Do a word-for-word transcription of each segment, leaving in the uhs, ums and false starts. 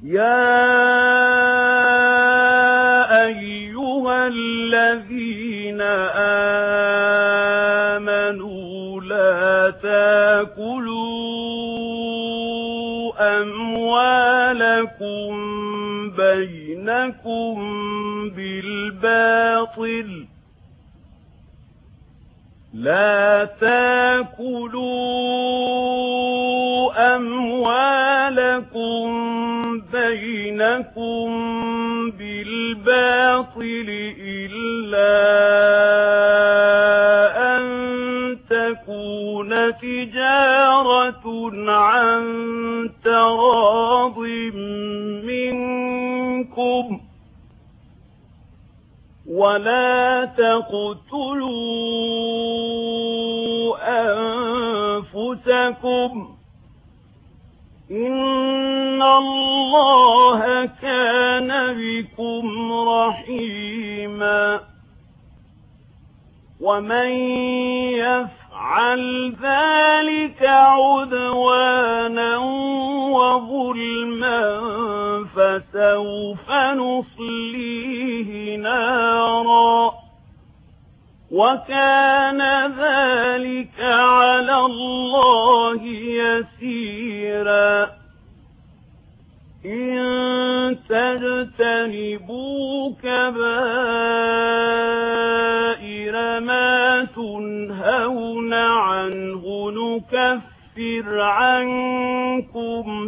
يَا أَيُّهَا الَّذِينَ آمَنُوا لَا تَأْكُلُوا أَمْوَالَكُمْ بَيْنَكُمْ بِالْبَاطِلِ لا تأكلوا أموالكم بينكم بالباطل إلا أن تكون تجارة عن تراض منكم ولا تقتلوا أنفسكم إن الله كان بكم رحيما ومن يفعل ذلك عدوانا وظلما فسوف نصليه نارا وكان ذلك على الله يسيرا إن تجتنبوا كبائر ما تنهون عنه نكفر عنكم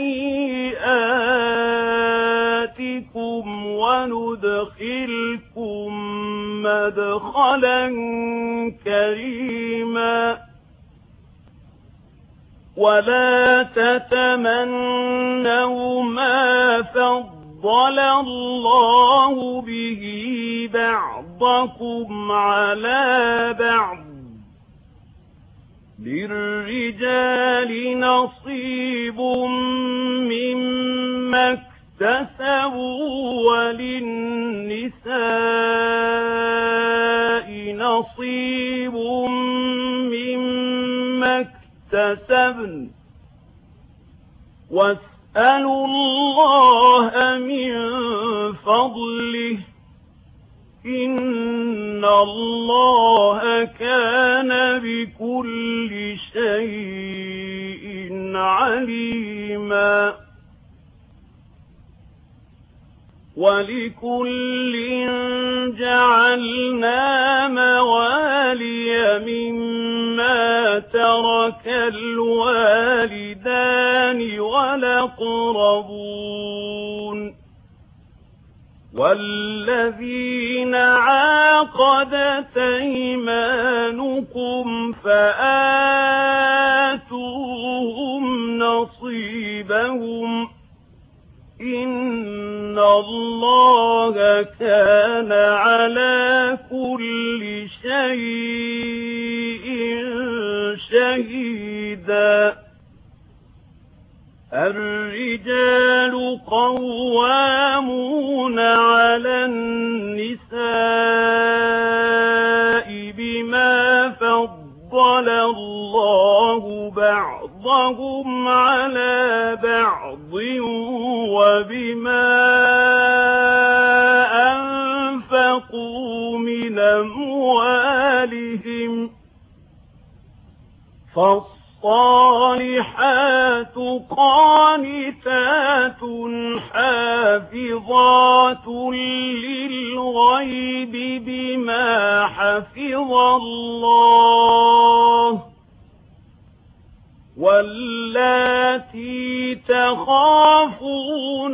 سيئاتكم وندخلكم مدخلا كريما ولا تتمنوا ما فضل الله به بعضكم على بعض للرجال نصيب مما اكتسبوا وللنساء نصيب مما اكتسبن واسألوا الله من فضله إن الله كان بكل شيء عليما ولكل جعلنا موالي مما ترك الوالدان والأقربون والذين عاقدت أيمانكم فآتوهم نصيبهم إن الله كان على كل شيء شهيدا الرجال قوامون على النساء بما فضل الله بعضهم على بعض وبما أنفقوا من أموالهم فالصالحات قانتات حافظات للغيب بما حفظ الله واللاتي تخافون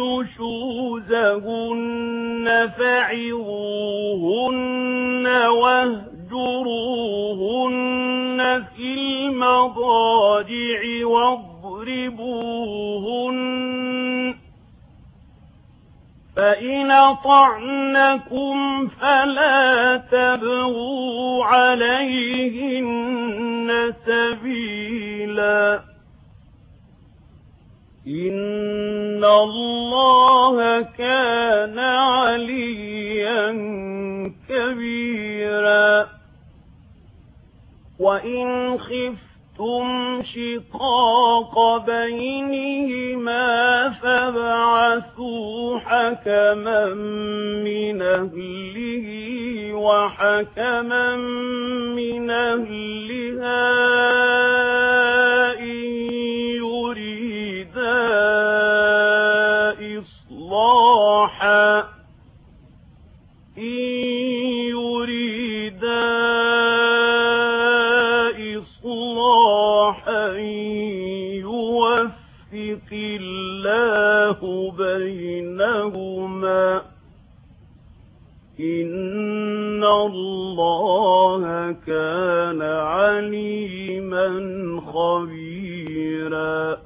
نشوزهن فعظوهن واهجروهن في المضاجع واضربوهن فإن أطعنكم فلا تبغوا عليهن سبيلا إن الله كان عليا كبيرا وإن خفتم خفتم شقاق بينهما فابعثوا حكما من أهله وحكما من أهلها إن يريدا إصلاحا إن يريدا إصلاحا يوفق الله بينهما إن الله كان عليما خبيرا.